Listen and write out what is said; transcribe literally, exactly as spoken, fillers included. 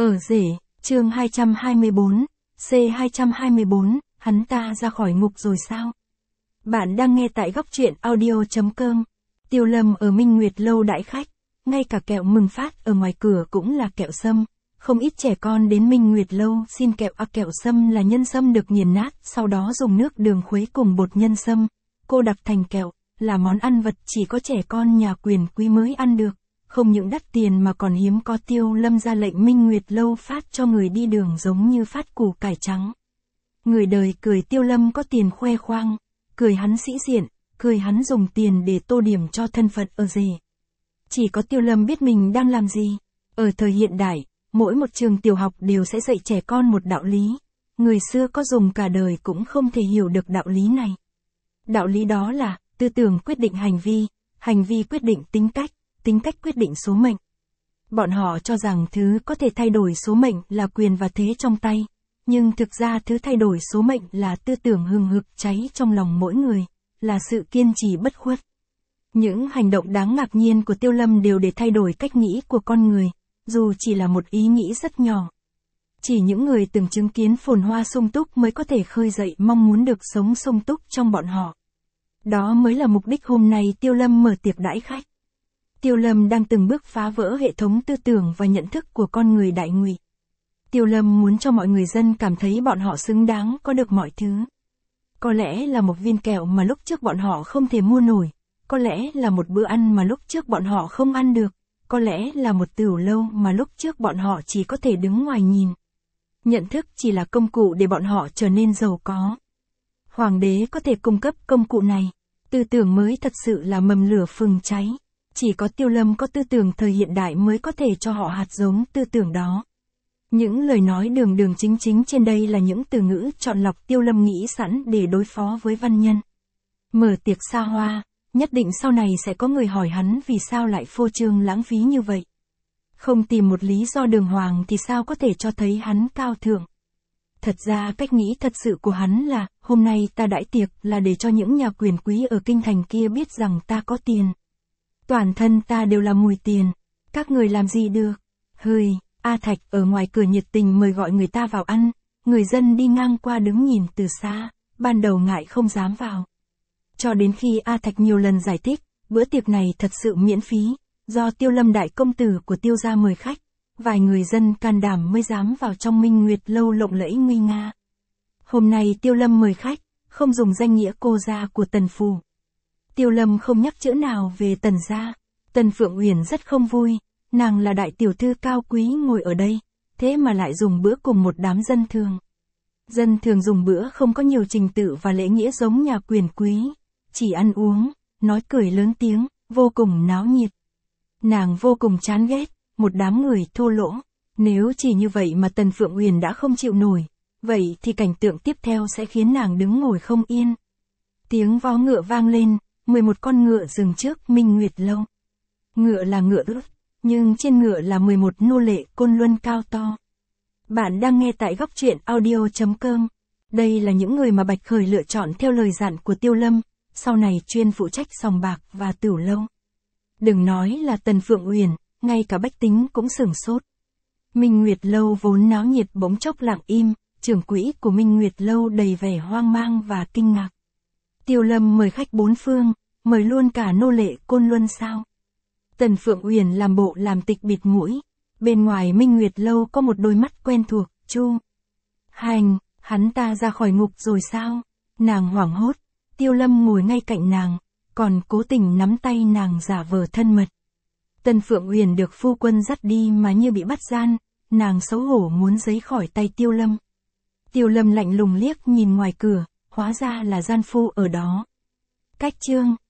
Ở rể, chương hai trăm hai mươi bốn, C hai trăm hai mươi bốn, hắn ta ra khỏi ngục rồi sao? Bạn đang nghe tại góc truyện audio.com. Tiêu Lâm ở Minh Nguyệt lâu đãi khách, ngay cả kẹo mừng phát ở ngoài cửa cũng là kẹo sâm. Không ít trẻ con đến Minh Nguyệt lâu xin kẹo à kẹo sâm là nhân sâm được nghiền nát, sau đó dùng nước đường khuấy cùng bột nhân sâm, cô đặc thành kẹo, là món ăn vật chỉ có trẻ con nhà quyền quý mới ăn được. Không những đắt tiền mà còn hiếm có. Tiêu Lâm ra lệnh Minh Nguyệt lâu phát cho người đi đường giống như phát củ cải trắng. Người đời cười Tiêu Lâm có tiền khoe khoang, cười hắn sĩ diện, cười hắn dùng tiền để tô điểm cho thân phận ở rể. Chỉ có Tiêu Lâm biết mình đang làm gì. Ở thời hiện đại, mỗi một trường tiểu học đều sẽ dạy trẻ con một đạo lý. Người xưa có dùng cả đời cũng không thể hiểu được đạo lý này. Đạo lý đó là, tư tưởng quyết định hành vi, hành vi quyết định tính cách, tính cách quyết định số mệnh. Bọn họ cho rằng thứ có thể thay đổi số mệnh là quyền và thế trong tay, nhưng thực ra thứ thay đổi số mệnh là tư tưởng hừng hực cháy trong lòng mỗi người, là sự kiên trì bất khuất. Những hành động đáng ngạc nhiên của Tiêu Lâm đều để thay đổi cách nghĩ của con người, dù chỉ là một ý nghĩ rất nhỏ. Chỉ những người từng chứng kiến phồn hoa sung túc mới có thể khơi dậy mong muốn được sống sung túc trong bọn họ. Đó mới là mục đích hôm nay Tiêu Lâm mở tiệc đãi khách. Tiêu Lâm đang từng bước phá vỡ hệ thống tư tưởng và nhận thức của con người đại ngụy. Tiêu Lâm muốn cho mọi người dân cảm thấy bọn họ xứng đáng có được mọi thứ. Có lẽ là một viên kẹo mà lúc trước bọn họ không thể mua nổi, có lẽ là một bữa ăn mà lúc trước bọn họ không ăn được, có lẽ là một tửu lâu mà lúc trước bọn họ chỉ có thể đứng ngoài nhìn. Nhận thức chỉ là công cụ để bọn họ trở nên giàu có. Hoàng đế có thể cung cấp công cụ này, tư tưởng mới thật sự là mầm lửa phừng cháy. Chỉ có Tiêu Lâm có tư tưởng thời hiện đại mới có thể cho họ hạt giống tư tưởng đó. Những lời nói đường đường chính chính trên đây là những từ ngữ chọn lọc Tiêu Lâm nghĩ sẵn để đối phó với văn nhân. Mở tiệc xa hoa, nhất định sau này sẽ có người hỏi hắn vì sao lại phô trương lãng phí như vậy. Không tìm một lý do đường hoàng thì sao có thể cho thấy hắn cao thượng. Thật ra cách nghĩ thật sự của hắn là, hôm nay ta đãi tiệc là để cho những nhà quyền quý ở kinh thành kia biết rằng ta có tiền. Toàn thân ta đều là mùi tiền, các người làm gì được. Hơi, A Thạch ở ngoài cửa nhiệt tình mời gọi người ta vào ăn, người dân đi ngang qua đứng nhìn từ xa, ban đầu ngại không dám vào. Cho đến khi A Thạch nhiều lần giải thích, bữa tiệc này thật sự miễn phí, do Tiêu Lâm đại công tử của Tiêu gia mời khách, vài người dân can đảm mới dám vào trong Minh Nguyệt lâu lộng lẫy nguy nga. Hôm nay Tiêu Lâm mời khách, không dùng danh nghĩa cô gia của Tần phủ. Tiêu Lâm không nhắc chữ nào về Tần gia. Tần Phượng Uyển rất không vui, nàng là đại tiểu thư cao quý ngồi ở đây, thế mà lại dùng bữa cùng một đám dân thường. Dân thường dùng bữa không có nhiều trình tự và lễ nghĩa giống nhà quyền quý, chỉ ăn uống, nói cười lớn tiếng, vô cùng náo nhiệt. Nàng vô cùng chán ghét, một đám người thô lỗ. Nếu chỉ như vậy mà Tần Phượng Uyển đã không chịu nổi, vậy thì cảnh tượng tiếp theo sẽ khiến nàng đứng ngồi không yên. Tiếng vó ngựa vang lên, mười một con ngựa dừng trước Minh Nguyệt lâu. Ngựa là ngựa ướt, nhưng trên ngựa là mười một nô lệ côn luân cao to. Bạn đang nghe tại góc truyện audio.com. Đây là những người mà Bạch Khởi lựa chọn theo lời dặn của Tiêu Lâm, sau này chuyên phụ trách sòng bạc và tửu lâu. Đừng nói là Tần Phượng Uyển, ngay cả bách tính cũng sửng sốt. Minh Nguyệt lâu vốn náo nhiệt bỗng chốc lặng im, trưởng quỹ của Minh Nguyệt lâu đầy vẻ hoang mang và kinh ngạc. Tiêu Lâm mời khách bốn phương, mời luôn cả nô lệ côn luân sao? Tần Phượng Uyển làm bộ làm tịch bịt mũi. Bên ngoài Minh Nguyệt lâu có một đôi mắt quen thuộc, Chu Hành, hắn ta ra khỏi ngục rồi sao? Nàng hoảng hốt. Tiêu Lâm ngồi ngay cạnh nàng, còn cố tình nắm tay nàng giả vờ thân mật. Tần Phượng Uyển được phu quân dắt đi mà như bị bắt gian, nàng xấu hổ muốn giấy khỏi tay Tiêu Lâm. Tiêu Lâm lạnh lùng liếc nhìn ngoài cửa, hóa ra là gian phu ở đó. Cách chương